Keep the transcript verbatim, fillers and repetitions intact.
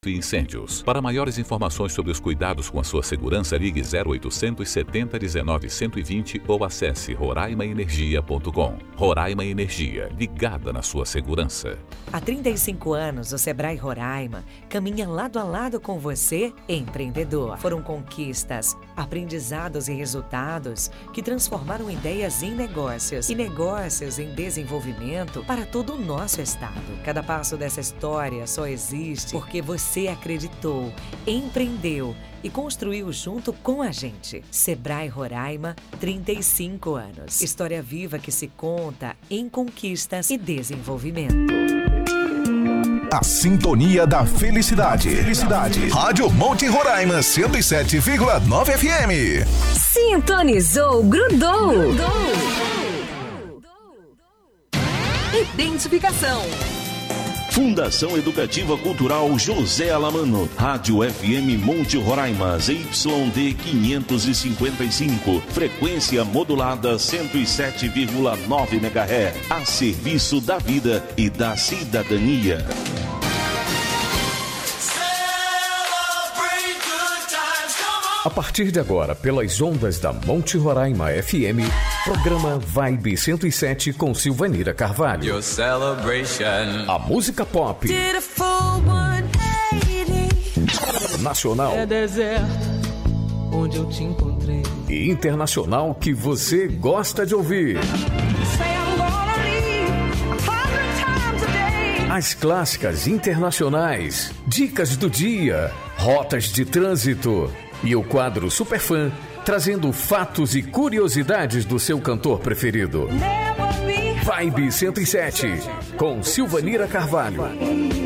e incêndios. Para maiores informações sobre os cuidados com a sua segurança, ligue zero oitocentos setenta dezenove cento e vinte ou acesse roraima energia ponto com. Roraima Energia, ligada na sua segurança. Há trinta e cinco anos, o Sebrae Roraima caminha lado a lado com você, empreendedor. Foram conquistas, aprendizados e resultados que transformaram ideias em negócios e negócios em desenvolvimento para todo o nosso estado. Cada passo dessa história só existe porque você Você acreditou, empreendeu e construiu junto com a gente. Sebrae Roraima, trinta e cinco anos. História viva que se conta em conquistas e desenvolvimento. A sintonia da felicidade. Felicidade. Rádio Monte Roraima, cento e sete vírgula nove F M. Sintonizou, grudou. grudou. Identificação. Fundação Educativa Cultural José Alamano, Rádio F M Monte Roraima, Z Y D quinhentos e cinquenta e cinco, frequência modulada cento e sete vírgula nove megahertz, a serviço da vida e da cidadania. A partir de agora, pelas ondas da Monte Roraima F M, programa Vibe cento e sete com Silvanira Carvalho. Your celebration. A música pop nacional é deserto onde eu te encontrei e internacional que você gosta de ouvir. As clássicas internacionais, dicas do dia, rotas de trânsito e o quadro Superfã, trazendo fatos e curiosidades do seu cantor preferido. Vibe cento e sete, com Silvanira Carvalho.